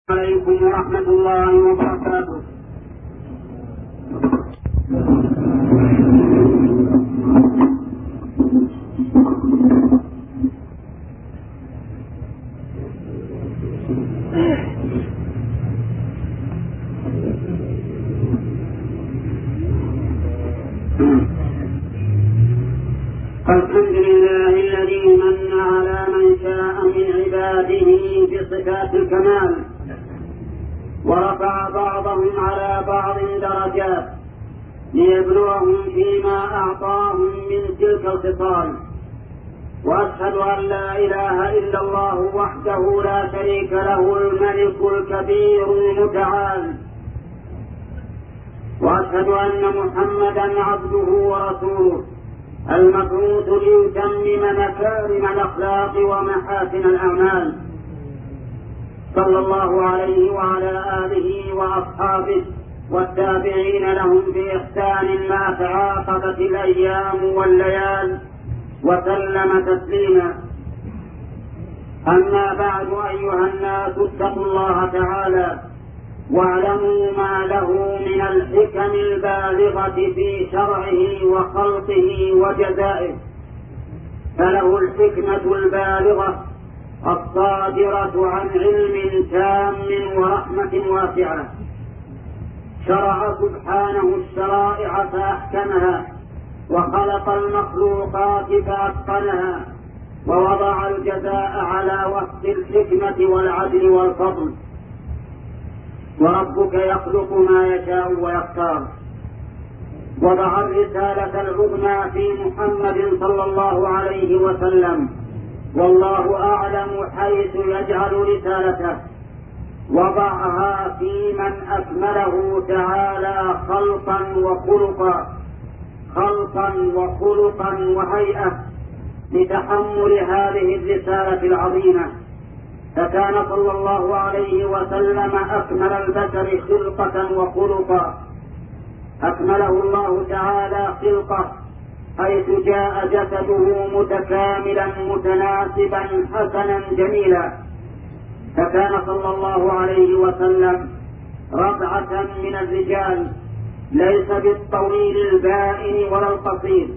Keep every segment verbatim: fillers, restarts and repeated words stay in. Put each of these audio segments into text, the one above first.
عليكم ورحمة الله وبركاته. الحمد لله الذي من على من شاء من عباده بصفات الكمال، ورفع بعضهم على بعض درجات ليبلوهم فيما أعطاهم من تلك الخصال. وأشهد أن لا إله إلا الله وحده لا شريك له الملك الكبير المتعال، وأشهد أن محمدا عبده ورسوله المبعوث ليتمم مكارم الأخلاق ومحاسن الأعمال، صلى الله عليه وعلى آله وأصحابه والتابعين لهم بإحسان ما تعاقبت الأيام والليال وسلم تسليما. أما بعد، أيها الناس اتقوا الله تعالى واعلموا ما له من الحكم البالغة في شرعه وخلقه وجزائه، فله الحكمة البالغة الصادرة عن علم تام ورحمة واسعة. شرع سبحانه الشرائع فأحكمها، وخلق المخلوقات فأتقنها، ووضع الجزاء على وفق الحكمة والعدل والفضل. وربك يخلق ما يشاء ويختار. وضع الرسالة العظمى في محمد صلى الله عليه وسلم، والله أعلم حيث يجعل رسالته. وضعها في من أكمله تعالى خلقا وخلقا خلقا وخلقا وهيئة لتحمل هذه الرسالة العظيمة. فكان صلى الله عليه وسلم أكمل البشر خلقة وخلقا. أكمله الله تعالى خلقه حيث جاء جسده متكاملا متناسبا حسنا جميلا، فكان صلى الله عليه وسلم ربعة من الرجال، ليس بالطويل البائن ولا القصير،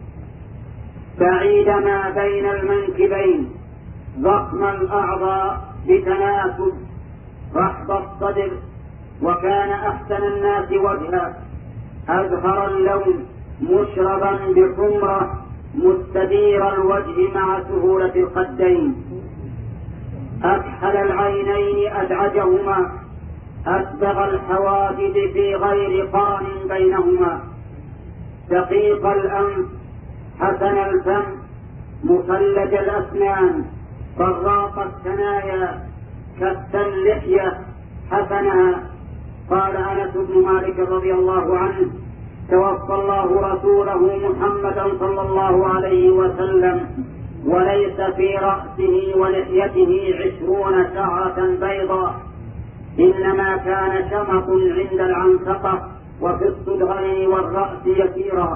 بعيد ما بين المنكبين، ضخم الأعضاء بتناسب، رحب الصدر، وكان أحسن الناس وجها، أزهر اللون، مشربا بحمرة، مستدير الوجه مع سهولة الخدين، أكحل العينين أدعجهما، أسبغ الحواجب في غير قرن بينهما، دقيق الأنف، حسن الفم، مفلج الأسنان، طراق الثنايا، كف اللحية، حسنها. قال أنس بن مالك رضي الله عنه: توفى الله رسوله محمدا صلى الله عليه وسلم وليس في رأسه ولحيته عشرون شعرة بيضاء، إنما كان شمط عند العنسقة وفي الصدغين والرأس يسيرا.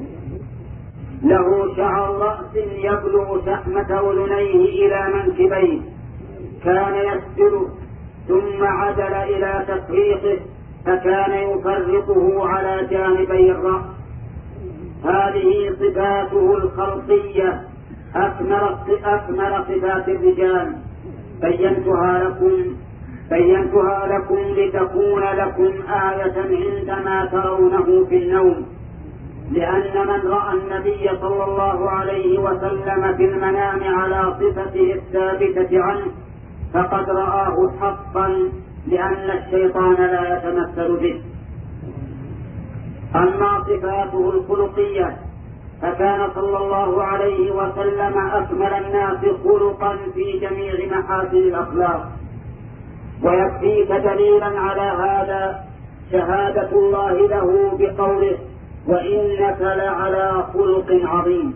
له شعر رأس يبلغ شحمة أذنيه إلى منكبيه، كان يسجد ثم عدل إلى تفريقه، فكان يفرقه على جانبي الرأس. هذه صفاته الخلقية، أكمل أكمل صفات الرجال. بينتها لكم بينتها لكم لتكون لكم آية عندما ترونه في النوم، لأن من رأى النبي صلى الله عليه وسلم في المنام على صفته الثابتة عنه فقد رآه حقا، لأن الشيطان لا يتمثل به. أما صفاته الخلقية فكان صلى الله عليه وسلم أكمل الناس خلقا في جميع محاسن الأخلاق. ويكفيك دليلا على هذا شهادة الله له بقوله: وإنك لعلى خلق عظيم.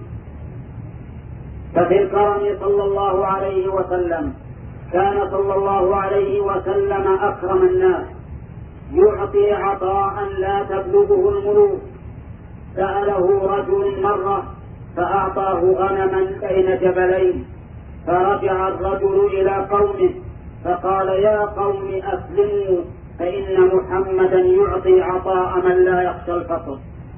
ففي الكرم صلى الله عليه وسلم كان صلى الله عليه وسلم أكرم الناس، يعطي عطاء لا تبلغه الملوك. سأله رجل مرة فأعطاه غنما بين جبلين، فرجع الرجل إلى قومه فقال يا قوم أسلموا فإن محمدا يعطي عطاء من لا يخشى الفقر.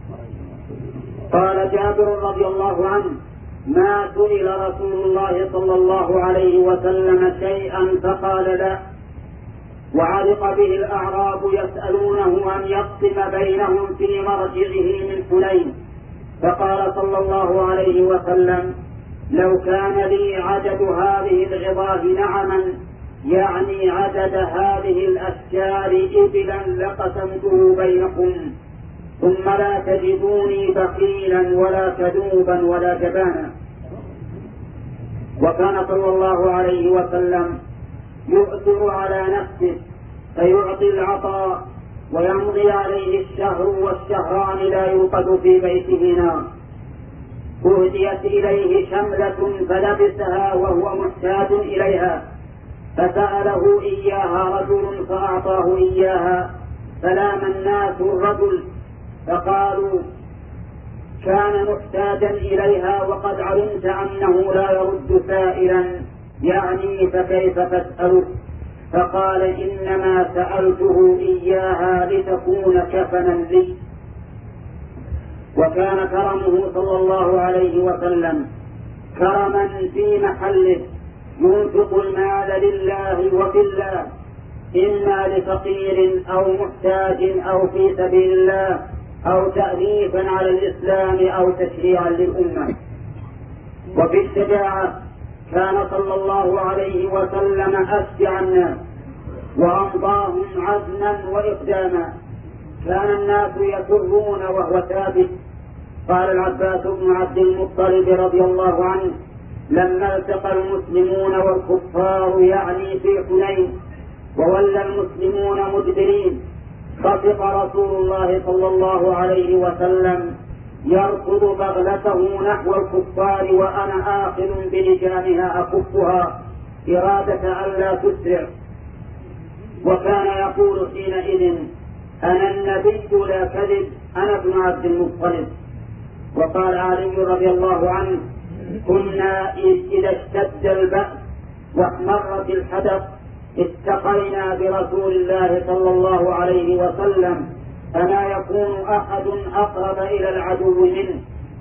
قال جابر رضي الله عنه ما سئل رسول الله صلى الله عليه وسلم شيئا فقال لا، وعلق به الأعراب يسألونه أن يقسم بينهم في مرجعه من حنين، فقال صلى الله عليه وسلم لو كان لي عدد هذه العظاه نعما، يعني عدد هذه الأشجار إبلا لقسمته بينكم، ثم لا تجدوني بخيلا ولا كذوبا ولا جبانا. وكان صلى الله عليه وسلم يؤثر على نفسه فيعطي العطاء ويمضي عليه الشهر والشهران لا يوقد في بيته نار. أهديت إليه شملة فلبسها وهو محتاج إليها، فسأله إياها رجل فأعطاه إياها، فلام الناس الرجل فقالوا كان محتاجا إليها وقد علمت أنه لا يرد سائلا، يعني فكيف تسأله؟ فقال إنما سألته إياها لتكون كفنا لي. وكان كرمه صلى الله عليه وسلم كرما في محله، ينفق المال لله وفي الله، إما لفقير أو محتاج أو في سبيل الله أو تأليفا على الإسلام أو تشريعا للأمة. وفي الشجاعة كان صلى الله عليه وسلم أشجع الناس وأمضاهم عزما وإقداما، كان الناس يسرون وهو ثابت. قال العباس بن عبد المطلب رضي الله عنه لما التقى المسلمون والكفار يعني في حنين وولى المسلمون مدبرين، خفق رسول الله صلى الله عليه وسلم يركض بغلته نحو الكفار وأنا آخذ بلجامها أكفها إرادة ألا تسرع، وكان يقول حينئذ أنا النبي لا كذب، أنا ابن عبد المطلب. وقال علي رضي الله عنه كنا إذا اشتد البأس واحمرت الحدث اتقينا برسول الله صلى الله عليه وسلم، فما يكون أحد أقرب إلى العدو منه.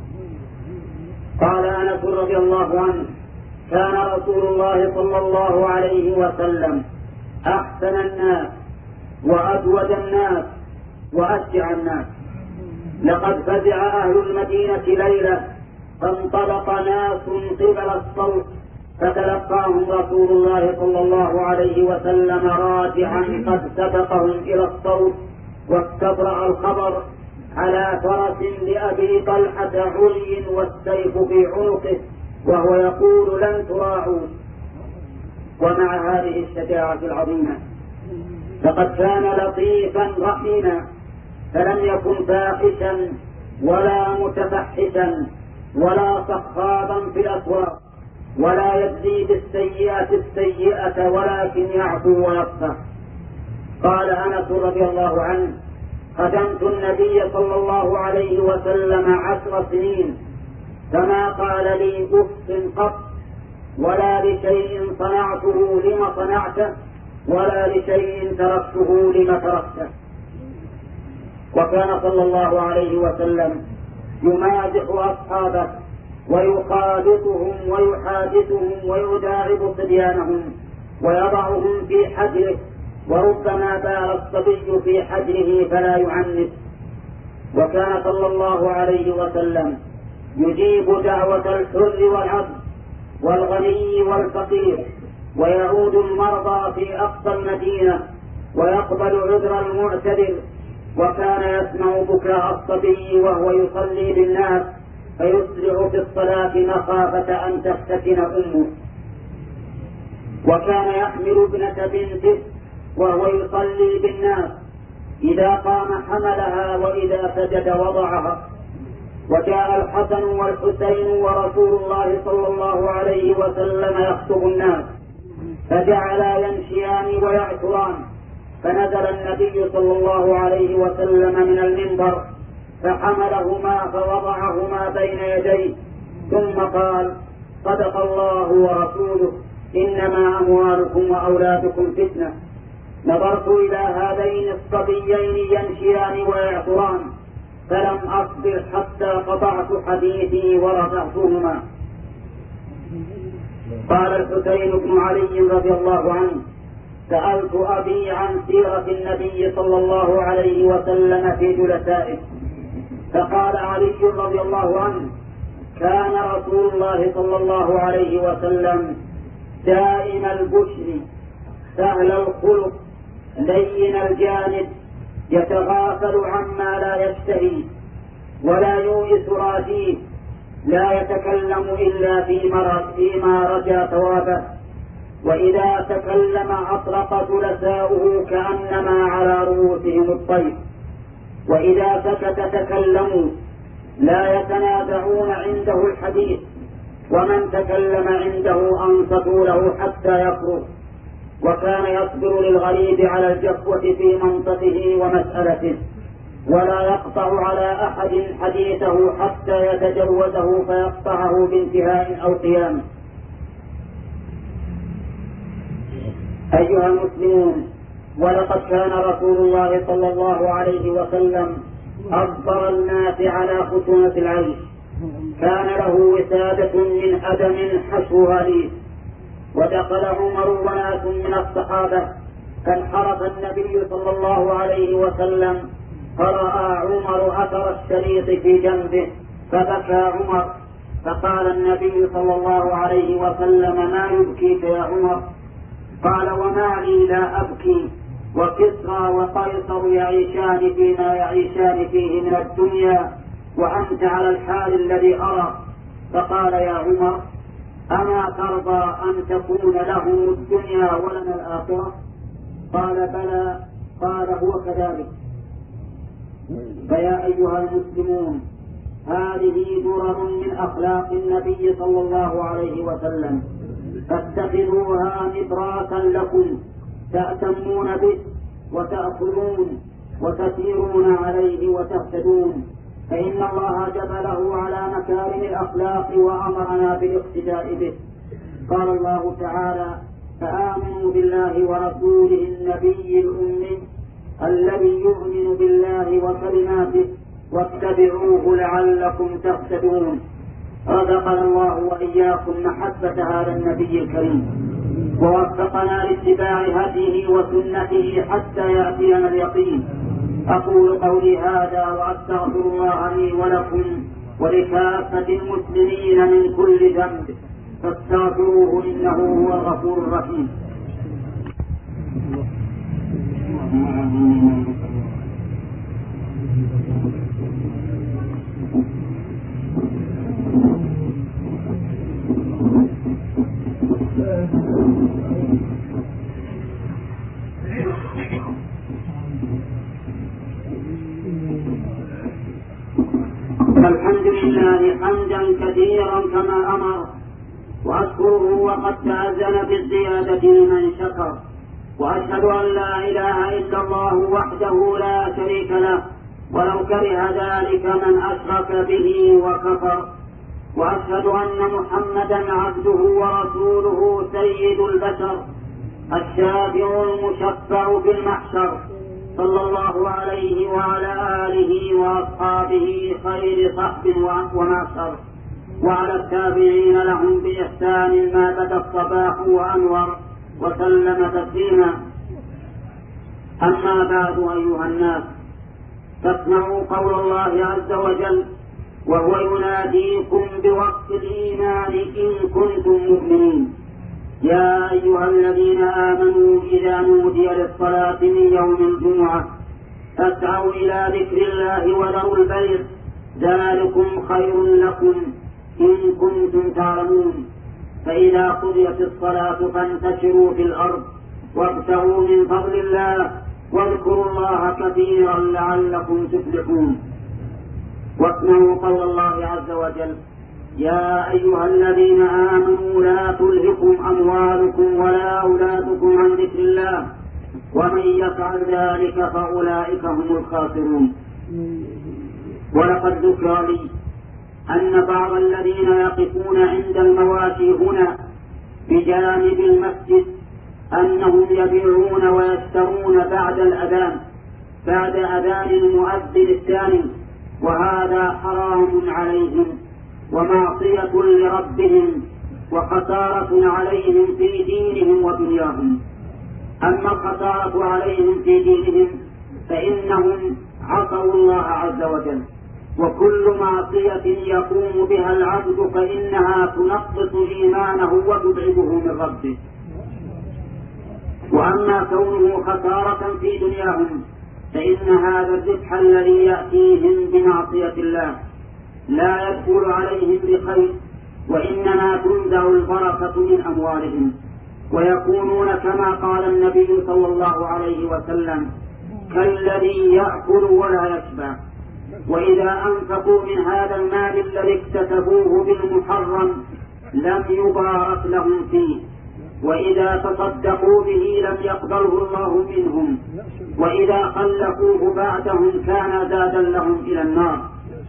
قال أنس رضي الله عنه كان رسول الله صلى الله عليه وسلم أحسن الناس وأجود الناس وأشجع الناس. لقد فزع أهل المدينة ليلة فانطلق ناس قبل الصوت فتلقاهم رسول الله صلى الله عليه وسلم راجعا قد سبقهم إلى الصوت واستبرأ الخبر على فرس لأبي طلحة علي والسيف في عنقه وهو يقول لن تراعوا. ومع هذه الشجاعة العظيمة لقد كان لطيفا رحيما، فلم يكن فاحشا ولا متفحشا ولا صخابا في الأسواق ولا يجزي بالسيئة السيئة ولكن يعفو ويصفح. قال أنس رضي الله عنه خدمت النبي صلى الله عليه وسلم عشر سنين فما قال لي أف قط ولا لشيء صنعته لما صنعته ولا لشيء تركته لما تركته. وكان صلى الله عليه وسلم يمازح أصحابه ويخالطهم ويحادثهم ويداعب صبيانهم ويضعهم في حجره، وربما بال الصبي في حجره فلا يعنف. وكان صلى الله عليه وسلم يجيب دعوة الحر والعبد والغني والفقير، ويعود المرضى في أقصى المدينة ويقبل عذر المعتذر، وكان يسمع بكاء الصبي وهو يصلي بالناس فيسرع في الصلاة مخافة أن تفتتن أمه. وكان يحمل ابنة بنته وهو يصلي بالناس، إذا قام حملها وإذا سجد وضعها. وجاء الحسن والحسين ورسول الله صلى الله عليه وسلم يخطب الناس فجعلا يمشيان ويعثران، فنزل النبي صلى الله عليه وسلم من المنبر فحملهما فوضعهما بين يديه ثم قال صدق الله ورسوله إنما أموالكم وأولادكم فتنة. نظرت إلى هذين الصبيين يمشيان ويعثران فلم أصبر حتى قطعت حديثي ورفعتهما. قال الحسين بن علي رضي الله عنه: سألت أبي عن سيرة النبي صلى الله عليه وسلم في جلسائه، فقال علي رضي الله عنه: كان رسول الله صلى الله عليه وسلم دائم البشر سهل الخلق لين الجانب، يتغافل عما لا يشتهي ولا يؤيس راجيه، لا يتكلم إلا فيما رجا ثوابه، وإذا تكلم أطلق جلساؤه كأنما على رؤوسهم الطير، وإذا سكت تكلموا لا يتنازعون عنده الحديث، ومن تكلم عنده أنصتوا له حتى يفرغ. وكان يصبر للغريب على الجفوة في منطقه ومسألته، ولا يقطع على أحد حديثه حتى يتجوزه فيقطعه بانتهاء أو قيام. أيها المسلمون، ولقد كان رسول الله صلى الله عليه وسلم أصبر الناس على خشونة العيش، كان له وسادة من أدم حشوها ليس. ودخل عمر وناس من الصحابة فانحرف النبي صلى الله عليه وسلم، فرأى عمر أثر الشريط في جنبه فبكى عمر، فقال النبي صلى الله عليه وسلم: ما يبكيك يا عمر؟ قال: وما لي لا أبكي، وكسرى وقيصر يعيشان فيما يعيشان فيه من الدنيا، وأنت على الحال الذي أرى. فقال: يا عمر، أما ترضى أن تكون لهم الدنيا ولنا الآخرة؟ قال: بلى. قال: هو كذلك. فيا أيها المسلمون، هذه درر من أخلاق النبي صلى الله عليه وسلم، فاتخذوها نبراسا لكم تأتمون به وتأخذون وتسيرون عليه وتهتدون، فإن الله جبله على مكارم الأخلاق وأمرنا بالاقتداء به. قال الله تعالى: فآمنوا بالله ورسوله النبي الأمي الذي يؤمن بالله وكلماته واتبعوه لعلكم تهتدون. رزقنا الله وإياكم محبة هذا النبي الكريم، ووفقنا لاتباع هديه وسنته حتى يأتينا اليقين. أقول قولي هذا وأستغفر الله لي ولكم ولكافة المسلمين من كل ذنب، فاستغفروه إنه هو الغفور الرحيم. الحمد لله حمدا كثيرا كما أمر، وأشكره وقد تأذن بالزيادة لمن شكر، وأشهد أن لا إله إلا الله وحده لا شريك له، ولو كره ذلك من أشرك به وكفر. وأشهد أن محمدا عبده ورسوله سيد البشر، الشافع المشفع في المحشر، صلى الله عليه وعلى آله وأصحابه خير صحب ومعشر، وعلى التابعين لهم بإحسان ما بدا الصباح وأنور، وسلم تسليما. أما بعد، أيها الناس، فاسمعوا قول الله عز وجل وهو يناديكم بوقت الإيمان إن كنتم مؤمنين: يا أيها الذين آمنوا إذا نودي للصلاة من يوم الجمعة فاسعوا إلى ذكر الله وذروا البيع، ذلكم خير لكم إن كنتم تعلمون. فإذا قضيت الصلاة فانتشروا في الأرض وابتغوا من فضل الله واذكروا الله كثيرا لعلكم تفلحون. واسمعوا قول الله عز وجل: يا أيها الذين آمنوا لا تلهكم أموالكم ولا أولادكم عن ذكر الله ومن يفعل ذلك فأولئك هم الخاسرون. ولقد ذكر لي أن بعض الذين يقفون عند المواشي هنا بجانب المسجد أنهم يبيعون ويشترون بعد الأذان بعد أذان المؤذن الثاني، وهذا حرام عليهم ومعصية لربهم وخسارة عليهم في دينهم ودنياهم. أما الخسارة عليهم في دينهم فإنهم عصوا الله عز وجل، وكل معصية يقوم بها العبد فإنها تنقص إيمانه وتبعده من ربه. وأما كونه خسارة في دنياهم فإن هذا الربح الذي يأتيهم بمعصية الله لا يدخل عليهم بخير، وإنما تنزع البركة من أموالهم، ويكونون كما قال النبي صلى الله عليه وسلم كالذي يأكل ولا يشبع. وإذا أنفقوا من هذا المال الذي اكتسبوه بالمحرم لم يبارك لهم فيه، وإذا تصدقوا به لم يقبله الله منهم، وإذا خلفوه بعدهم كان زادا لهم إلى النار.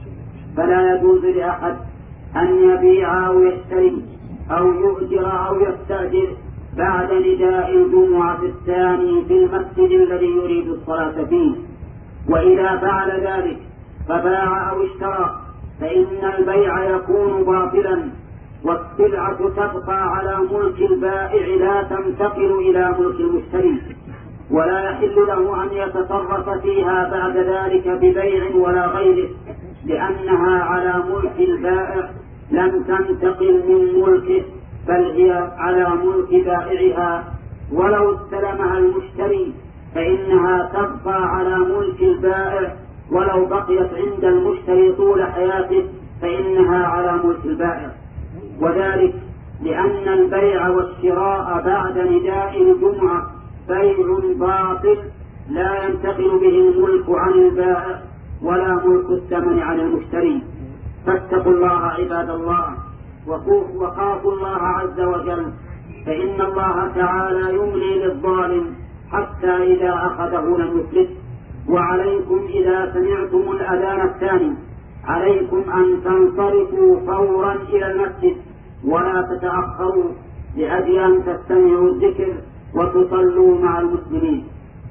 فلا يجوز لأحد أن يبيع أو يشتري أو يؤجر أو يستأجر بعد نداء الجمعة الثاني في المسجد الذي يريد الصلاة فيه. وإذا فعل ذلك فباع أو اشترى فإن البيع يكون باطلا، والسلعة تبقى على ملك البائع لا تنتقل إلى ملك المشتري، ولا يحل له أن يتصرف فيها بعد ذلك ببيع ولا غيره، لأنها على ملك البائع لم تنتقل من ملكه بل هي على ملك بائعها. ولو استلمها المشتري فإنها تبقى على ملك البائع، ولو بقيت عند المشتري طول حياته فإنها على ملك البائع. وذلك لأن البيع والشراء بعد نداء الجمعة بيع باطل لا ينتقل به الملك عن البائع ولا ملك الثمن عن المشتري. فاتقوا الله عباد الله وخافوا الله عز وجل، فإن الله تعالى يملي للظالم حتى إذا أخذه لم يفلت. وعليكم إذا سمعتم الأذان الثاني عليكم أن تنصرفوا فورا إلى المسجد ولا تتأخروا، لأجل أن تستمعوا الذكر وتصلوا مع المسلمين.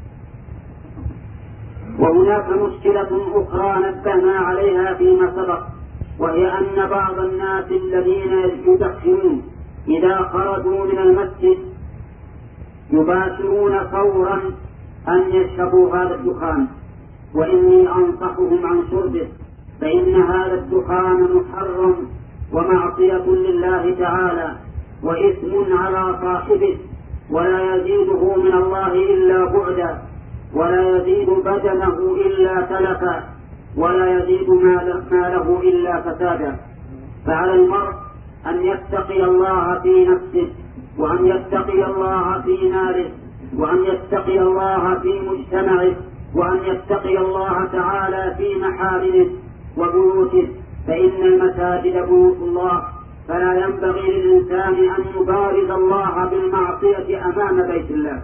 وهناك مشكلة أخرى نبهنا عليها فيما سبق، وهي أن بعض الناس الذين يدخنون إذا خرجوا من المسجد يباشرون فورا أن يشربوا هذا الدخان، وإني أنصحهم عن شربه، فإن هذا الدخان محرم ومعصية لله تعالى وإثم على صاحبه، ولا يزيده من الله إلا بعدا، ولا يزيد بدنه إلا تلفا، ولا يزيد ماله إلا فسادا. فعلى المرء أن يتقي الله في نفسه، وأن يتقي الله في ماله، وأن يتقي الله في مجتمعه، وأن يتقي الله تعالى في محارمه وبيوته، فإن المساجد بيوت الله، فلا ينبغي للإنسان أن يبارز الله بالمعصية أمام بيت الله.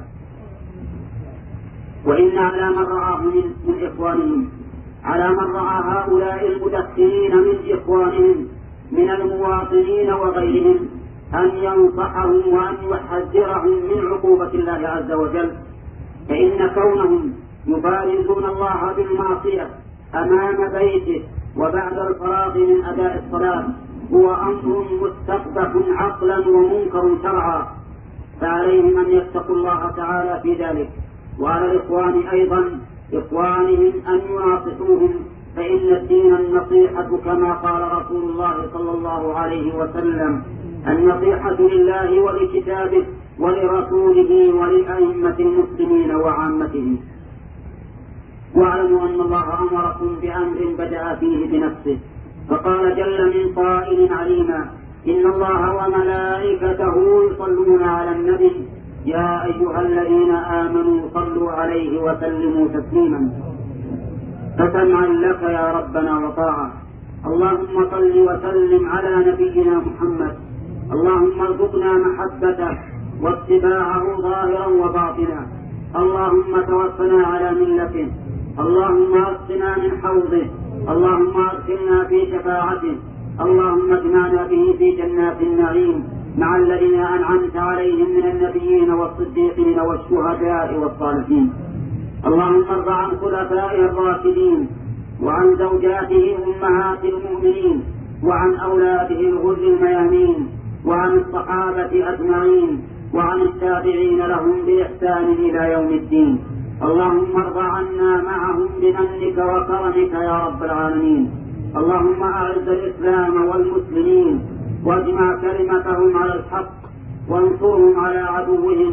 وإن على من رآه من, من إخوانهم على من رأى هؤلاء المدخنين من إخوانهم من المواطنين وغيرهم أن ينصحهم وأن يحذرهم من عقوبة الله عز وجل، فإن كونهم يبارزون الله بالمعصية أمام بيته وبعد الفراغ من أداء الصلاة هو أمر مستقبح عقلا ومنكر شرعا، فعليهم أن يتقوا الله تعالى في ذلك. وعلى الإخوان أيضا إخوانهم أن يناصحوهم، فإن الدين النصيحة كما قال رسول الله صلى الله عليه وسلم: النصيحة لله ولكتابه ولرسوله ولأئمة المسلمين وعامتهم. واعلموا أن الله أمركم بأمر بدأ فيه بنفسه، فقال جل من قائل عليما: إن الله وملائكته يصلون على النبي يا أيها الذين آمنوا صلوا عليه وسلموا تسليما. فسمعا لك يا ربنا وطاعة. اللهم صل وسلم على نبينا محمد، اللهم ارزقنا محبته واتباعه ظاهرا وباطنا، اللهم توفنا على ملته، اللهم اسقنا من حوضه، اللهم ادخلنا في شفاعته، اللهم اجمعنا به في جنات النعيم، مع الذين أنعمت عليهم من النبيين والصديقين والشهداء والصالحين. اللهم ارض عن خلفائه الراشدين وعن زوجاته أمهات المؤمنين وعن أولاده الغر الميامين وعن الصحابة أجمعين وعن التابعين لهم بإحسان إلى يوم الدين. اللهم ارض عنا معهم بمنك وكرمك يا رب العالمين. اللهم أعز الإسلام والمسلمين واجمع كلمتهم على الحق وانصرهم على عدوهم.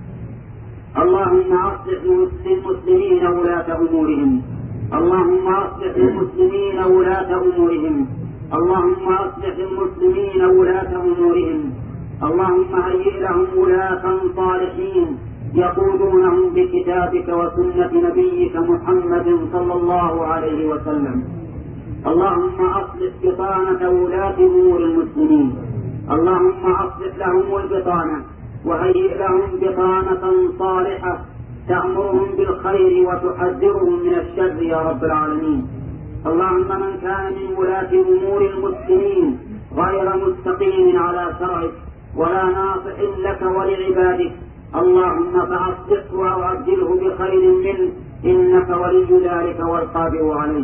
اللهم أصلح للمسلمين ولاة أمورهم. اللهم أصلح للمسلمين ولاة أمورهم. اللهم أصلح للمسلمين ولاة أمورهم. اللهم هيئ لهم ولاة صالحين يقودونهم بكتابك وسنة نبيك محمد صلى الله عليه وسلم. اللهم أصلح بطانة ولاة أمور المسلمين. اللهم أصلح لهم البطانة وهيئ لهم بطانة صالحة تأمرهم بالخير وتحذرهم من الشر يا رب العالمين. اللهم من كان من ولاة أمور المسلمين غير مستقيم على شرعك ولا ناصح لك ولعبادك اللهم فأصلحه وأعجله بخير منه إنك ولي ذلك والقادر عليه.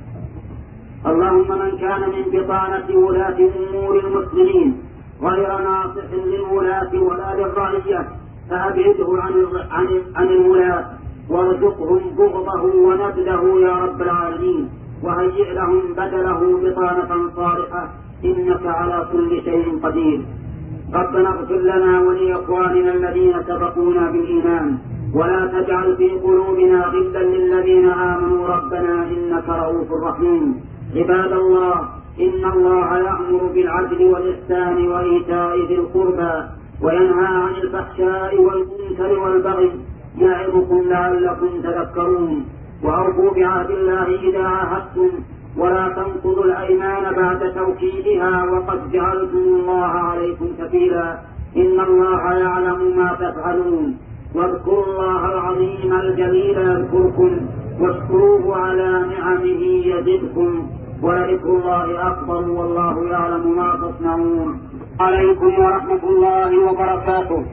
اللهم من كان من بطانة ولاة أمور المسلمين غير ناصح للولاة ولا للرعية فأبعده عن عن عن الولاة وارزقهم بغضه ونبذه يا رب العالمين وهيئ لهم بدله بطانة صالحة إنك على كل شيء قدير. ربنا اغفر لنا ولإخواننا الذين سبقونا بالإيمان ولا تجعل في قلوبنا غلا للذين آمنوا ربنا إنك رؤوف رحيم. عباد الله، إن الله يأمر بالعدل والإحسان وإيتاء ذي القربى وينهى عن الفحشاء والمنكر والبغي يعظكم لعلكم تذكرون. وأوفوا بعهد الله إذا عاهدتم ولا تنقضوا الأيمان بعد توكيدها وقد جعلتم الله عليكم كفيلا إن الله يعلم ما تفعلون. واذكروا الله العظيم الجليل يذكركم واشكروه على نعمه يزدكم ولذكر الله أكبر والله يعلم ما تصنعون. عليكم ورحمة الله وبركاته.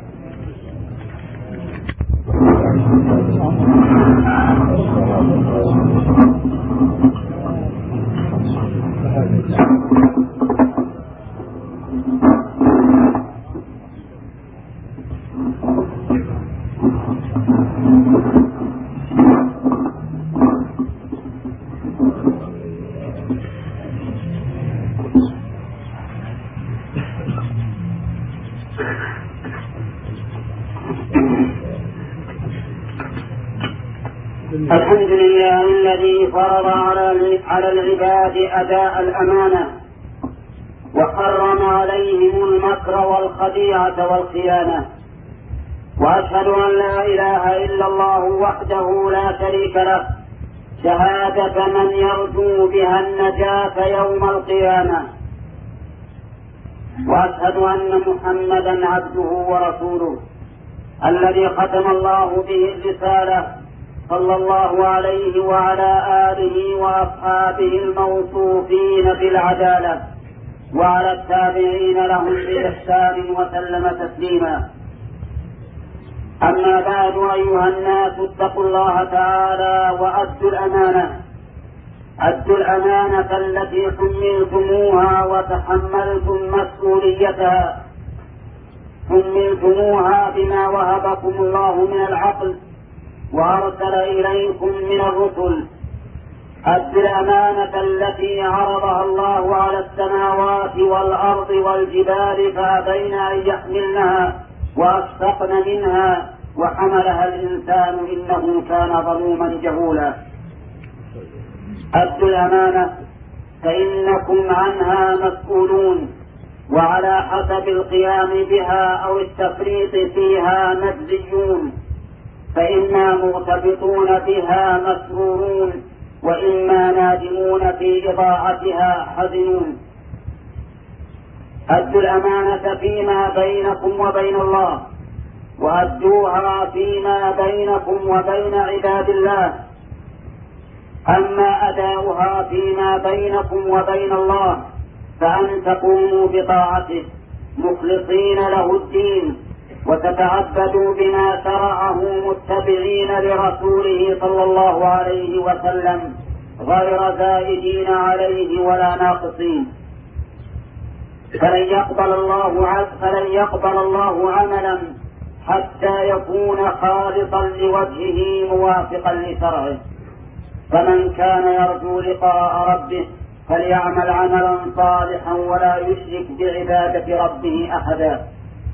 الحمد لله الذي فرض على العباد أداء الأمانة وحرم عليهم المكر والخديعة والخيانة. وأشهد أن لا إله إلا الله وحده لا شريك له شهادة من يرجو بها النجاة يوم القيامة. وأشهد أن محمدا عبده ورسوله الذي ختم الله به الرسالة صلى الله عليه وعلى آله وأصحابه الموصوفين بالعدالة وعلى التابعين لهم بإحسان وسلم تسليما. أما بعد، أيها الناس اتقوا الله تعالى وأدوا الأمانة أدوا الأمانة التي حملتموها وتحملتم مسؤوليتها حملتموها بما وهبكم الله من العقل وأرسل إليكم من الرسل. أدوا الأمانة التي عرضها الله على السماوات والأرض والجبال فأبين أن يحملنها وأشفقن منها وحملها الإنسان إنه كان ظلوما جهولا. أدوا الأمانة فإنكم عنها مسؤولون وعلى حسب القيام بها أو التفريط فيها مجزيون، فإنا مرتبطون بها مسرورون وإما نادمون في إضاعتها حزنون. أدوا الأمانة فيما بينكم وبين الله وأدوها فيما بينكم وبين عباد الله. أما أداؤها فيما بينكم وبين الله فأن تقوموا بطاعته مخلصين له الدين، وتتعبدوا بما شرعه متبعين لرسوله صلى الله عليه وسلم غير زائدين عليه ولا ناقصين. فلن يقبل الله فلن يقبل الله عملا حتى يكون خالصا لوجهه موافقا لشرعه. فمن كان يرجو لقاء ربه فليعمل عملا صالحا ولا يشرك بعبادة ربه أحدا.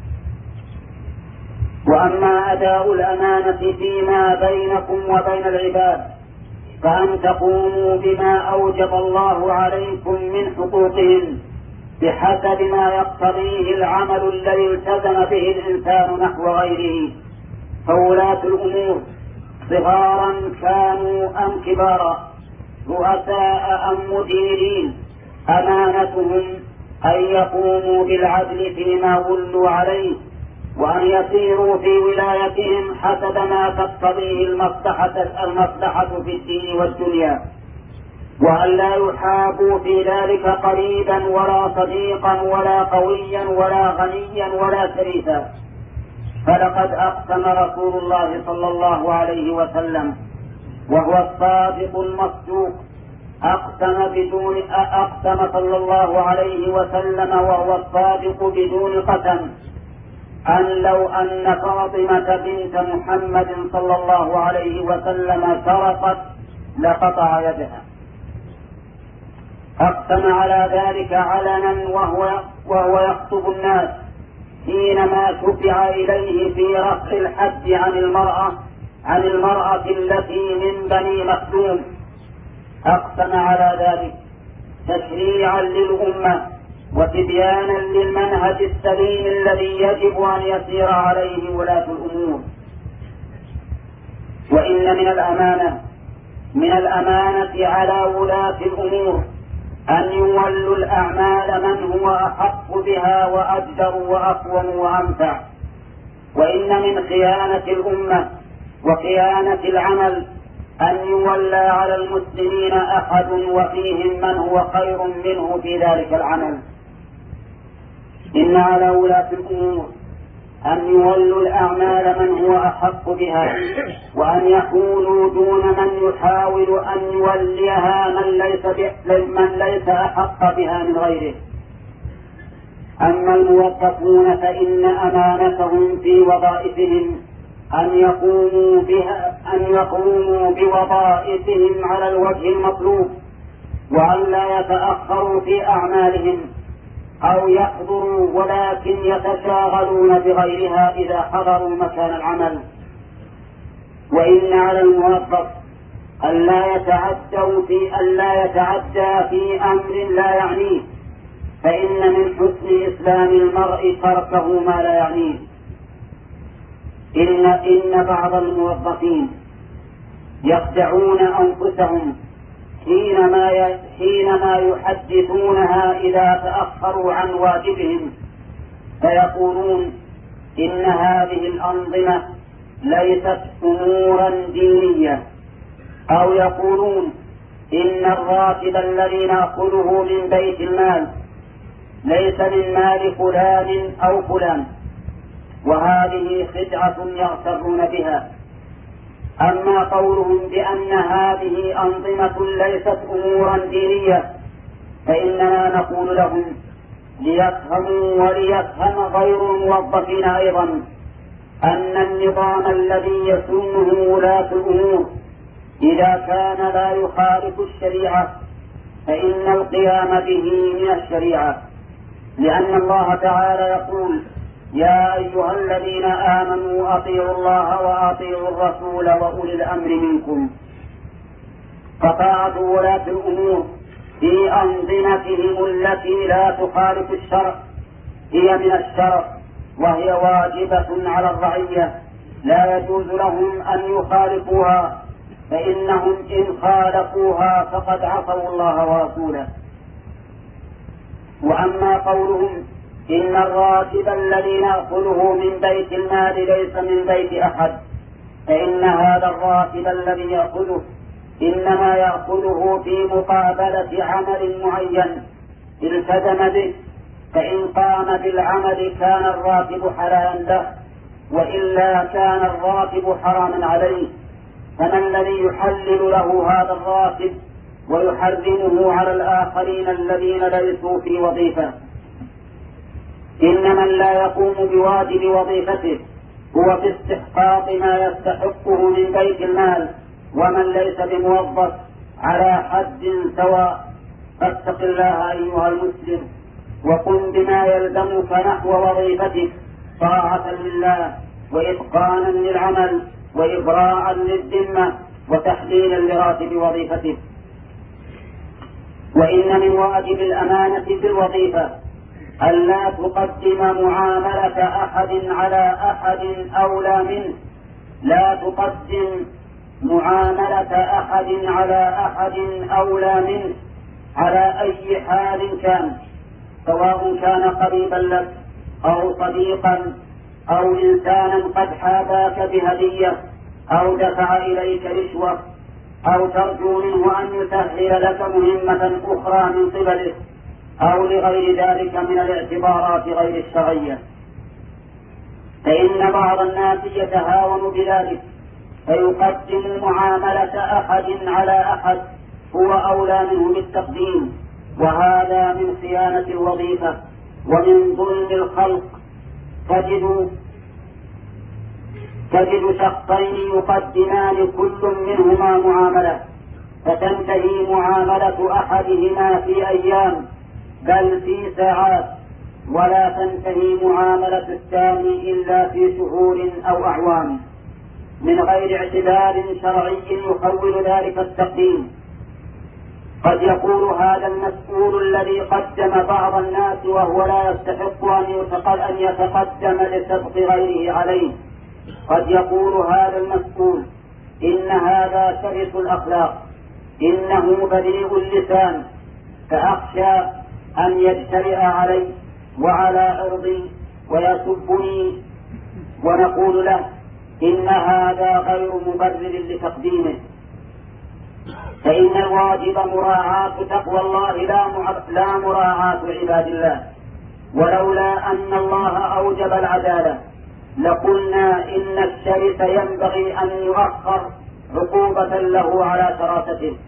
وأما أداء الأمانة فيما بينكم وبين العباد فأن تقوموا بما أوجب الله عليكم من حقوقهم بحسب ما يقتضيه العمل الذي التزم به الإنسان نحو غيره. فولاة الأمور صغارا كانوا أم كبارا، رؤساء أم مديرين، أمانتهم أن يقوموا بالعدل فيما ولوا عليه، وأن يسيروا في ولايتهم حسب ما تقتضيه المصلحة المصلحة في الدين والدنيا، وأن لا يحابوا في ذلك قريبا ولا صديقا ولا قويا ولا غنيا ولا شريفا. فلقد أقسم رسول الله صلى الله عليه وسلم وهو الصادق المصدوق، أقسم بدون أقسم صلى الله عليه وسلم وهو الصادق بدون قسم أن لو أن فاطمة بنت محمد صلى الله عليه وسلم سرقت لقطع يدها. أقسم على ذلك علنا وهو, وهو يخطب الناس حينما شفع إليه في رفع الحد عن المرأة عن المرأة التي من بني مخزوم. أقسم على ذلك تشريعا للأمة وتبيانا للمنهج السليم الذي يجب أن يسير عليه ولاة الأمور. وإن من الأمانة من الأمانة على ولاة الأمور أن يولوا الأعمال من هو أحق بها وأجدر وأقوم وأنفع. وإن من خيانة الأمة وخيانة العمل أن يولى على المسلمين أحد وفيهم من هو خير منه في ذلك العمل. إن على ولاة الأمور أن يولوا الأعمال من هو أحق بها، وأن يكونوا دون من يحاول أن يوليها من ليس, من ليس أحق بها من غيره. أما الموظفون فإن أمانتهم في وظائفهم أن يقوموا بها أن يقوموا بوظائفهم على الوجه المطلوب، وأن لا يتأخروا في أعمالهم أو يحضروا ولكن يتشاغلون بغيرها إذا حضروا مكان العمل. وإن على الموظف ألا يتعدوا في ألا يتعدى في أمر لا يعنيه، فإن من حسن إسلام المرء تركه ما لا يعنيه. إن إن بعض الموظفين يخدعون أنفسهم حينما حينما يحدثونها إذا تأخروا عن واجبهم، فيقولون إن هذه الأنظمة ليست أمورا دينية، أو يقولون إن الراتب الذي نأخذه من بيت المال ليس من مال فلان أو فلان، وهذه خدعة يغترون بها. أما قولهم بأن هذه أنظمة ليست أمورا دينية فإننا نقول لهم ليفهموا وليفهم غير الموظفين أيضا أن النظام الذي يسنه ولاة الأمور إذا كان لا يخالف الشريعة فإن القيام به من الشريعة، لأن الله تعالى يقول: يا أيها الذين آمنوا أطيعوا الله وأطيعوا الرسول وأولي الأمر منكم. فطاعة ولاة الأمور في أنظمتهم التي لا تخالف الشرع هي من الشرع، وهي واجبة على الرعية، لا يجوز لهم أن يخالفوها، فإنهم إن خالفوها فقد عصوا الله ورسوله. وأما قولهم إن الراتب الذي نأخذه من بيت المال ليس من بيت أحد، فإن هذا الراتب الذي يأخذه إنما يأخذه في مقابلة عمل معين التزم به، فإن قام بالعمل كان الراتب حلالا له، وإلا كان الراتب حراما عليه. فما الذي يحلل له هذا الراتب ويحرمه على الآخرين الذين ليسوا في وظيفة؟ إن من لا يقوم بواجب وظيفته هو في استحقاق ما يستحقه من بيت المال، ومن ليس بموظف على حد سواء. فاتق الله أيها المسلم، وقم بما يلزمك نحو وظيفتك طاعة لله وإتقانا للعمل وإبراء للذمة وتحليلا لراتب وظيفتك. وإن من واجب الأمانة في الوظيفة ألا تقدم معاملة أحد على أحد أولى منه، لا تقدم معاملة أحد على أحد أولى منه على أي حال كان، سواء كان قريبا لك أو صديقا أو إنسانا قد حاباك بهدية أو دفع إليك رشوة أو ترجو منه أن يسهل لك مهمة أخرى من قبله أو لغير ذلك من الاعتبارات غير الشرعية. فإن بعض الناس يتهاون بذلك فيقدم معاملة أحد على أحد هو أولى منه بالتقديم، وهذا من خيانة الوظيفة ومن ظلم الخلق. تجد تجد شخصين يقدمان كل منهما معاملة، فتنتهي معاملة أحدهما في أيام بل في ساعات، ولا تنتهي معاملة الثاني إلا في شهور أو أعوام، من غير اعتبار شرعي يخول ذلك التقديم. قد يقول هذا المسؤول الذي قدم بعض الناس وهو لا يستحق أن يتقدم لسبق غيره عليه، قد يقول هذا المسؤول إن هذا شرس الأخلاق، إنه بذيء اللسان، فأخشى أن يجترئ علي وعلى عرضي ويسبني، ونقول له إن هذا غير مبرر لتقديمه. فإن الواجب مراعاة تقوى الله لا مراعاة عباد الله، ولولا أن الله أوجب العدالة لقلنا إن الشرس ينبغي أن يؤخر عقوبة له على شراسته.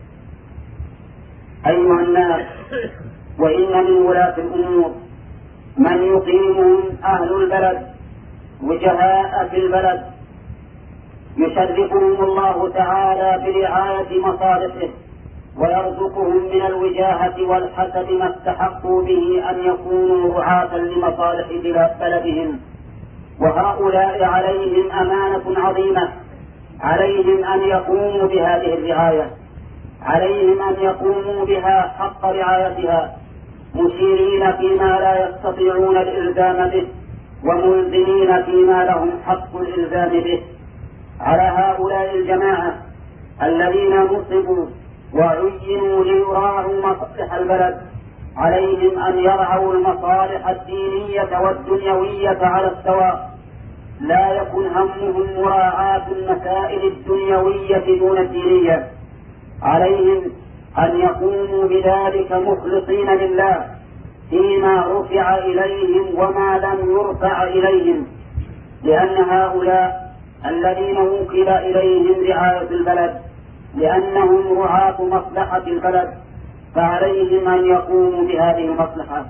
أيها الناس، وإن من ولاة الأمور من يقيمهم أهل البلد وجهاء في البلد يشرفهم الله تعالى برعاية مصالحه ويرزقهم من الوجاهة والحسب ما استحقوا به أن يكونوا رعاة لمصالح بلدهم، وهؤلاء عليهم أمانة عظيمة، عليهم أن يقوموا بهذه الرعاية، عليهم أن يقوموا بها حق رعايتها، مشيرين فيما لا يستطيعون الإلزام به وملزمين فيما لهم حق الإلزام به. على هؤلاء الجماعة الذين نصبوا وعينوا ليراعوا مصالح البلد عليهم أن يرعوا المصالح الدينية والدنيوية على السواء، لا يكن همهم مراعاة المسائل الدنيوية دون الدينية، عليهم أن يقوموا بذلك مخلصين لله فيما رفع إليهم وما لم يرفع إليهم، لأن هؤلاء الذين وكل إليهم رعاية البلد لأنهم رعاة مصلحة البلد فعليهم أن يقوموا بهذه المصلحة.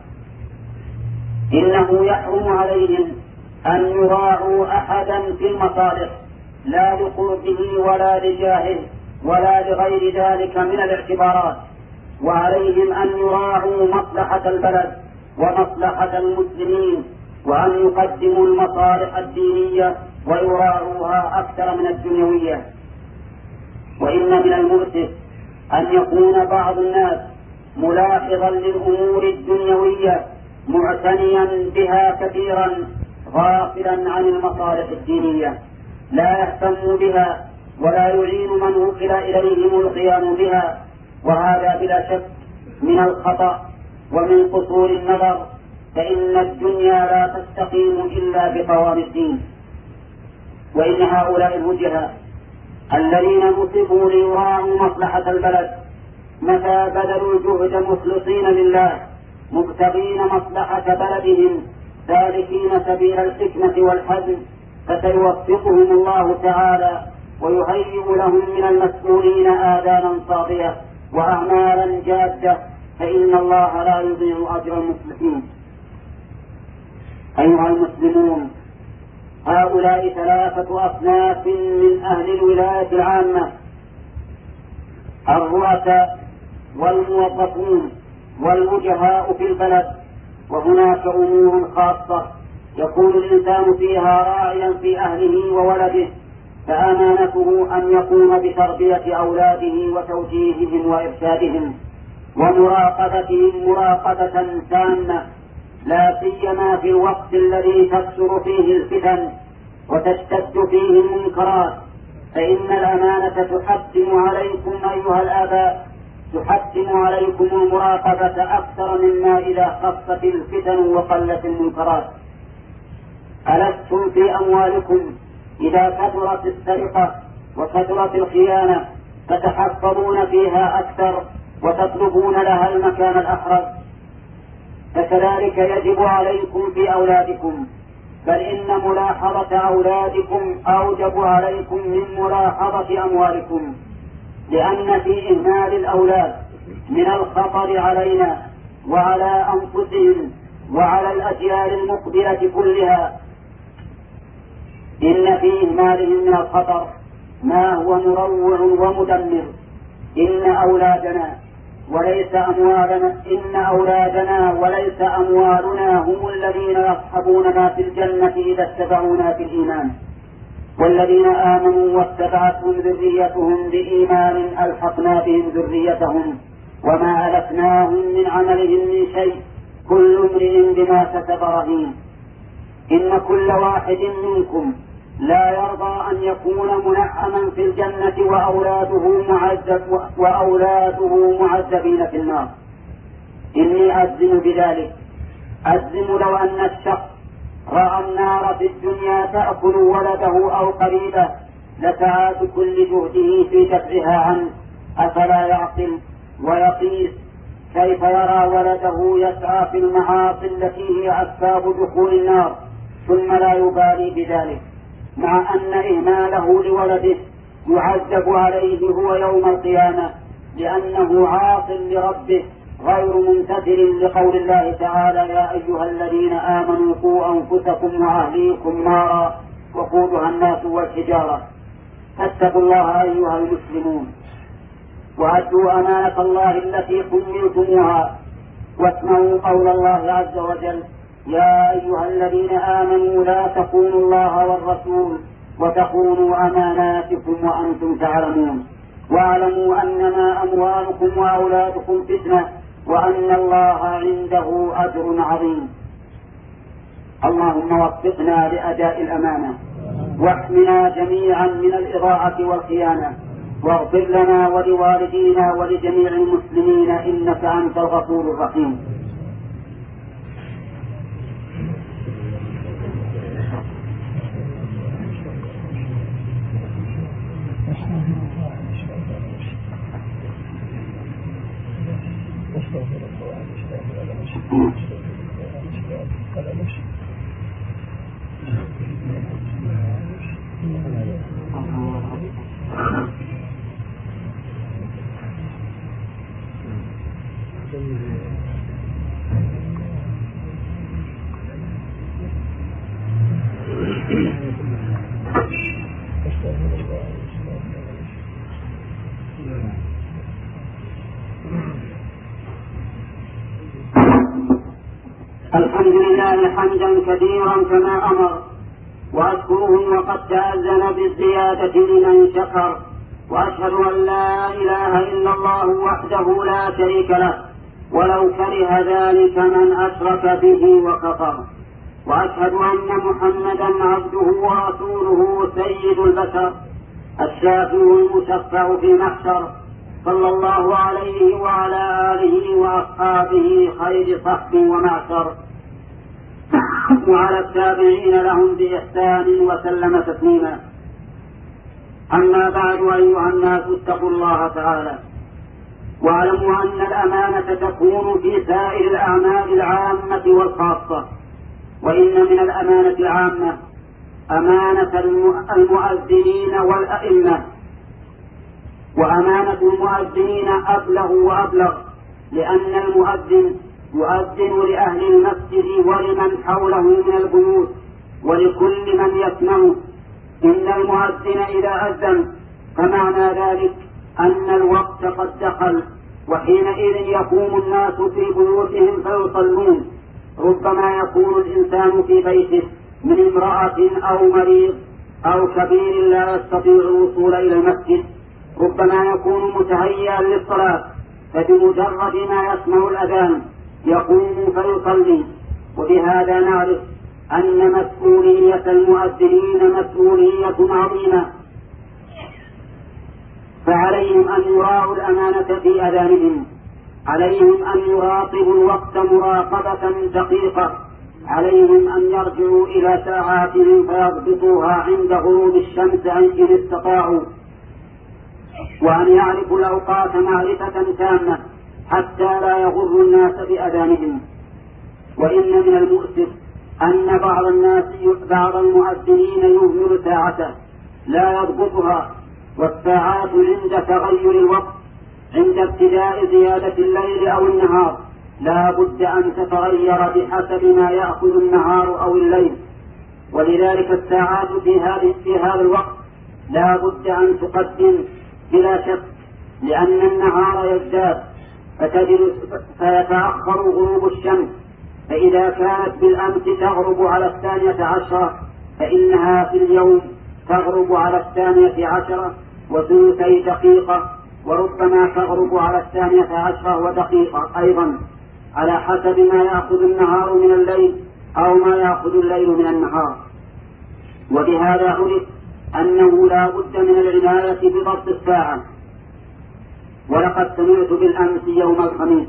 إنه يحرم عليهم أن يراعوا أحدا في المصالح لا لقربه ولا لجاهه ولا لغير ذلك من الاعتبارات، وعليهم أن يراعوا مصلحة البلد ومصلحة المسلمين، وأن يقدموا المصالح الدينية ويراعوها أكثر من الدنيوية. وإن من المؤسف أن يكون بعض الناس ملاحظا للأمور الدنيوية معتنيا بها كثيرا غافلا عن المصالح الدينية، لا يهتم بها ولا يعين من وكل إليهم القيام بها، وهذا بلا شك من الخطأ ومن قصور النظر، فإن الدنيا لا تستقيم إلا بقوام الدين. وإن هؤلاء الوجهاء الذين نصبوا ليراعوا مصلحة البلد متى بذلوا الجهد مخلصين لله مبتغين مصلحة بلدهم سالكين سبيل الحكمة والحزم، فسيوفقهم الله تعالى ويهيئ لهم من المسؤولين آذانا صاغية وأعمالا جادة، فإن الله لا يضيع أجر المصلحين. أيها المسلمون، هؤلاء ثلاثة أصناف من أهل الولاية العامة: الرؤساء والموظفون والوجهاء في البلد. وهناك أمور خاصة يكون الإنسان فيها راعيا في أهله وولده، فأمانته أن يقوم بتربية أولاده وتوجيههم وإرشادهم ومراقبتهم مراقبة تامة، لا سيما في الوقت الذي تكثر فيه الفتن وتشتد فيه المنكرات، فإن الأمانة تحتم عليكم أيها الآباء، تحتم عليكم المراقبة أكثر مما إذا خفت الفتن وقلت المنكرات. ألستم في أموالكم إذا كثرت السرقة وكثرت الخيانة تتحفظون فيها أكثر وتطلبون لها المكان الأحرز؟ فكذلك يجب عليكم في أولادكم، بل إن ملاحظة أولادكم أوجب عليكم من ملاحظة أموالكم، لأن في إهمال الأولاد من الخطر علينا وعلى أنفسهم وعلى الأجيال المقبلة كلها. إن في إهمالهم من الخطر ما هو مروع ومدمر. إن أولادنا وليس أموالنا إن أولادنا وليس أموالنا هم الذين يصحبوننا في الجنة إذا اتبعونا في الإيمان، والذين آمنوا واتبعتهم ذريتهم بإيمان ألحقنا بهم ذريتهم وما ألفناهم من عملهم من شيء، كل امرئ بما كسب رهين. إن كل واحد منكم لا يرضى أن يكون منعما في الجنة وأولاده معذب وأولاده معذبين في النار. إني أجزم بذلك، أجزم لو أن الشخص رأى النار في الدنيا تأكل ولده أو قريبه لسعى بكل جهده في دفعها عنه، أفلا يعقل ويقيس كيف يرى ولده يسعى في المعاصي التي هي أسباب دخول النار ثم لا يبالي بذلك، مع أن إهماله لولده يعذب عليه هو يوم القيامة لأنه عاص لربه غير ممتثل لقول الله تعالى: يا أيها الذين آمنوا قوا أنفسكم وأهليكم نارا وقودها الناس والحجارة. فاتقوا الله أيها المسلمون وأدوا أمانة الله التي حملتموها، واسمعوا قول الله عز وجل: يا أيها الذين آمنوا لا تخونوا الله والرسول وتخونوا أماناتكم وأنتم تعلمون، واعلموا أنما أموالكم وأولادكم فتنة وأن الله عنده أجر عظيم. اللهم وفقنا لأداء الأمانة، واحمنا جميعا من الإضاعة والخيانة، واغفر لنا ولوالدينا ولجميع المسلمين إنك أنت الغفور الرحيم. الحمد لله حمدا كثيرا كما أمر، وأشكره وقد تأذن بالزيادة لمن شكر، وأشهد أن لا إله إلا الله وحده لا شريك له ولو كره ذلك من أشرك به وكفر، وأشهد أن محمدا عبده ورسوله سيد البشر الشافع المشفع في محشر، صلى الله عليه وعلى آله وأصحابه خير صحب ومعشر، وعلى التابعين لهم بإحسان وسلم تسليما. أما بعد، أيها الناس اتقوا الله تعالى واعلموا أن الأمانة تكون في سائر الأعمال العامة والخاصة. وإن من الأمانة العامة أمانة المؤذنين والأئمة، وأمانة المؤذنين أبلغ وأبلغ، لأن المؤذن يؤذن لأهل المسجد ولمن حوله من البيوت ولكل من يسمعه. إن المؤذن إذا أذن فمعنى ذلك أن الوقت قد دخل، وحينئذ يقوم الناس في بيوتهم فيصلون. ربما يكون الإنسان في بيته من امرأة أو مريض أو كبير لا يستطيع الوصول إلى المسجد، ربما يكون متهيئا للصلاة، فبمجرد ما يسمع الأذان يقوم فيصلي. وبهذا نعرف أن مسؤولية المؤذنين مسؤولية عظيمة، فعليهم أن يراعوا الأمانة في أذانهم، عليهم أن يراقبوا الوقت مراقبة دقيقة، عليهم أن يرجعوا إلى ساعاتهم فيضبطوها عند غروب الشمس إن استطاعوا، وأن يعرفوا الأوقات معرفة تامة حتى لا يغر الناس بأذانهم. وإن من المؤسف أن بعض الناس بعض المؤذنين يهمل ساعته لا يضبطها، والساعات عند تغير الوقت عند ابتداء زيادة الليل أو النهار لا بد أن تتغير بحسب ما يأخذ النهار أو الليل. ولذلك الساعات في هذه في هذا الوقت لا بد أن تقدم بلا شك، لأن النهار يزداد فيتأخر غروب الشمس، فإذا كانت بالأمس تغرب على الثانية عشرة فإنها في اليوم تغرب على الثانية عشرة وثلثي دقيقة، وربما تغرب على الثانية عشرة ودقيقة أيضا، على حسب ما يأخذ النهار من الليل أو ما يأخذ الليل من النهار. وبهذا عرف أنه لا بد من العناية بضبط الساعة. ولقد سمعت بالأمس يوم الخميس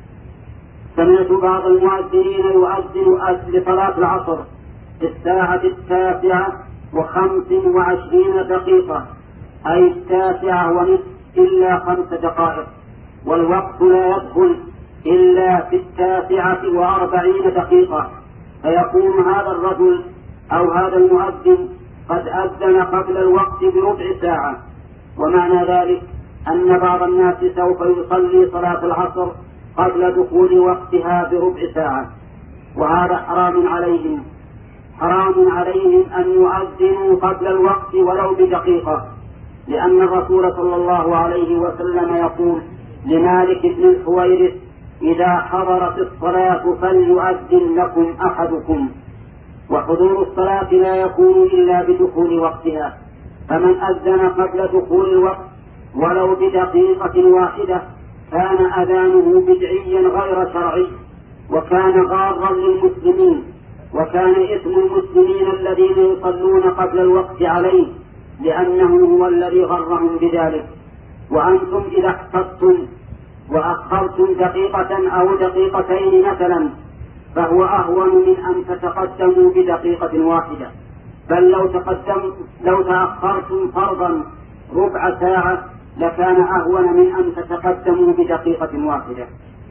سمعت بعض المؤذنين يؤذن لصلاة العصر الساعة التاسعة وخمس وعشرين دقيقة، أي التاسعة ونصف إلا خمس دقائق، والوقت لا يدخل إلا في التاسعة وأربعين دقيقة، فيكون هذا الرجل أو هذا المؤذن قد أذن قبل الوقت بربع ساعة. ومعنى ذلك أن بعض الناس سوف يصلي صلاة العصر قبل دخول وقتها بربع ساعة، وهذا حرام عليهم، حرام عليهم أن يؤذنوا قبل الوقت ولو بدقيقة، لأن الرسول صلى الله عليه وسلم يقول لمالك بن الحويرث: إذا حضرت الصلاة فليؤذن لكم أحدكم. وحضور الصلاة لا يكون إلا بدخول وقتها، فمن أذن قبل دخول الوقت ولو بدقيقة واحدة كان أذانه بدعيا غير شرعي، وكان غارا للمسلمين، وكان إثم المسلمين الذين يصلون قبل الوقت عليه، لأنه هو الذي غرهم بذلك. وأنتم إذا احتطتم وأخرتم دقيقة أو دقيقتين مثلا فهو أهون من أن تتقدموا بدقيقة واحدة، بل لو تقدم لو تأخرتم فرضا ربع ساعة لكان أهون من أن تتقدموا بدقيقة واحدة.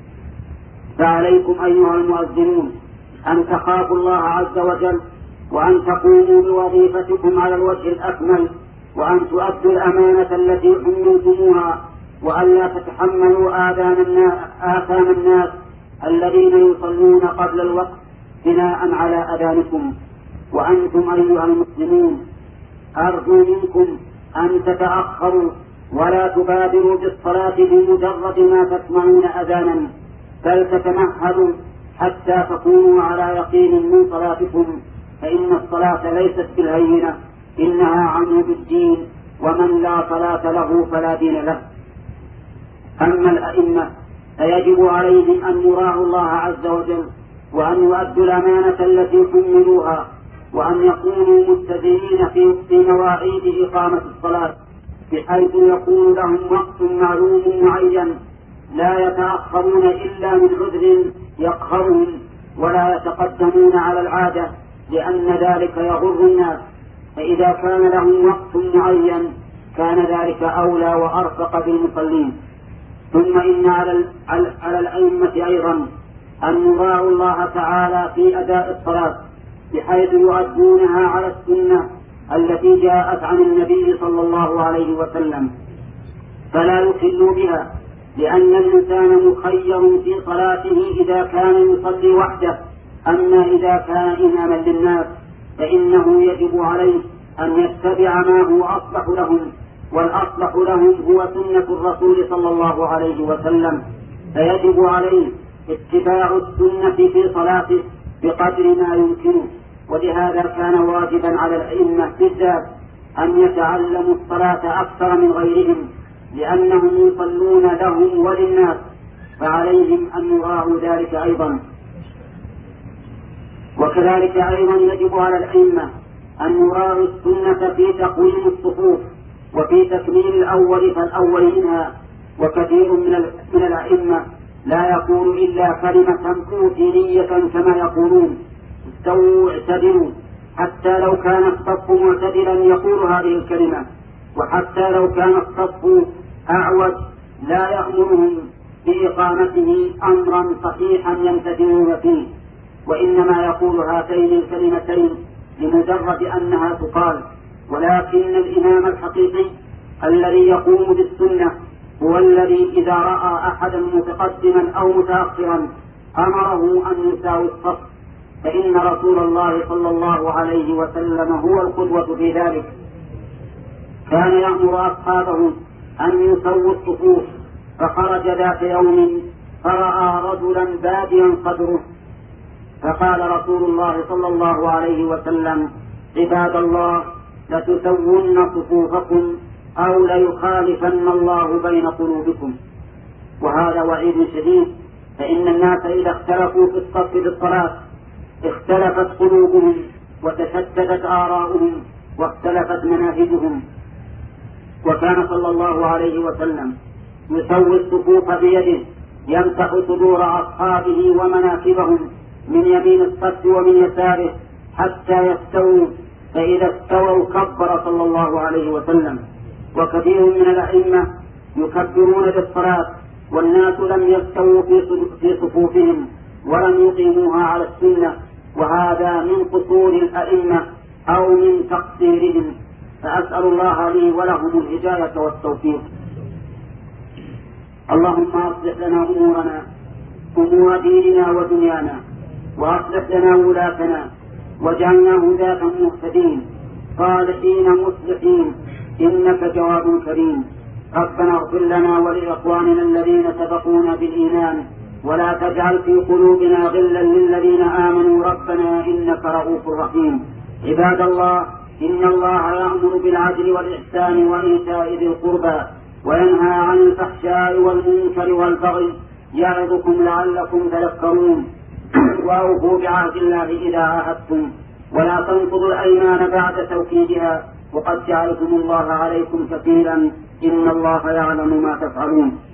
فعليكم أيها المؤذنون أن تخافوا الله عز وجل، وأن تقوموا بوظيفتكم على الوجه الأكمل، وأن تؤدوا الأمانة التي حملتموها، وأن لا تتحملوا آثام الناس الذين يصلون قبل الوقت بناء على أذانكم. وأنتم أيها المسلمون أرجو منكم أن تتأخروا ولا تبادروا بالصلاة بمجرد ما تسمعون أذانا، بل تتمهلوا حتى تكونوا على يقين من صلاتكم، فإن الصلاة ليست بالهينة، إنها عمود الدين، ومن لا صلاة له فلا دين له. أما الأئمة فيجب عليهم أن يراعوا الله عز وجل، وأن يؤدوا الأمانة التي حملوها، وأن يكونوا متزنين في, في مواعيد إقامة الصلاة، بحيث يكون لهم وقت معلوم معين لا يتأخرون إلا من عذر يقهرهم، ولا يتقدمون على العادة، لأن ذلك يغر الناس. فإذا كان لهم وقت معين كان ذلك أولى وأرفق بالمصلين. ثم إن على, على الأئمة أيضا أن يراعوا الله تعالى في أداء الصلاة بحيث يؤدونها على السنة التي جاءت عن النبي صلى الله عليه وسلم، فلا يخلوا بها، لأن الإنسان مخير في صلاته إذا كان يصلي وحده. أما إذا كان إماما للناس فإنه يجب عليه أن يتبع ما هو أصلح لهم، والأصلح لهم هو سنة الرسول صلى الله عليه وسلم، فيجب عليه اتباع السنة في صلاته بقدر ما يمكنه. ولهذا كان واجبا على الأئمة بالذات أن يتعلموا الصلاة أكثر من غيرهم، لأنهم يصلون لهم وللناس، فعليهم أن يراعوا ذلك أيضا. وكذلك أيضا يجب على الأئمة أن يراعوا السنة في تقويم الصفوف وفي تكميل الأول فالأول منها. وكثير من الأئمة لا يقول إلا كلمة روتينية كما يقولون استووا اعتدلوا، حتى لو كان الصف معتدلا يقول هذه الكلمة، وحتى لو كان الصف أعوج لا يأمرهم بإقامته أمرا صحيحا يمتثلون فيه، وإنما يقول هاتين الكلمتين لمجرد أنها تقال. ولكن الإمام الحقيقي الذي يقوم بالسنة هو الذي إذا رأى أحدا متقدما أو متأخرا أمره أن يساوي الصف، فإن رسول الله صلى الله عليه وسلم هو القدوة في ذلك. كان يأمر أصحابه أن يسووا الصفوف، فخرج ذات يوم فرأى رجلا باديا صدره، فقال رسول الله صلى الله عليه وسلم: عباد الله، لتسون صفوفكم أو ليخالفن الله بين قلوبكم. وهذا وعيد شديد، فإن الناس إذا اختلفوا في الصف في الصلاة اختلفت قلوبهم وتشتتت آراؤهم واختلفت مناهجهم. وكان صلى الله عليه وسلم يسوي الصفوف بيده، يمسح صدور أصحابه ومناكبهم من يمين الصف ومن يساره حتى يستووا، فإذا استووا كبر صلى الله عليه وسلم. وكثير من الأئمة يكبرون بالصلاة والناس لم يستووا في صفوفهم ولم يقيموها على السنة، وهذا من قصور الأئمة أو من تقصيرهم، فأسأل الله لي ولهم الهداية والتوفيق. اللهم أصلح لنا أمورنا أمور ديننا ودنيانا، وأصلح لنا ولاتنا واجعلنا هداة مهتدين صالحين مصلحين، إنك جواد كريم. ربنا اغفر لنا ولإخواننا الذين سبقونا بالإيمان، ولا تجعل في قلوبنا غلا للذين آمنوا ربنا إنك رؤوف رحيم. عباد الله، إن الله يأمر بالعدل والإحسان وإيتاء ذي القربى وينهى عن الفحشاء والمنكر والبغي، يعظكم لعلكم تذكرون. وأوفوا بعهد الله إذا عاهدتم، ولا تنقضوا الأيمان بعد توكيدها، وقد جعلكم الله عليكم كفيلا، إن الله يعلم ما تفعلون.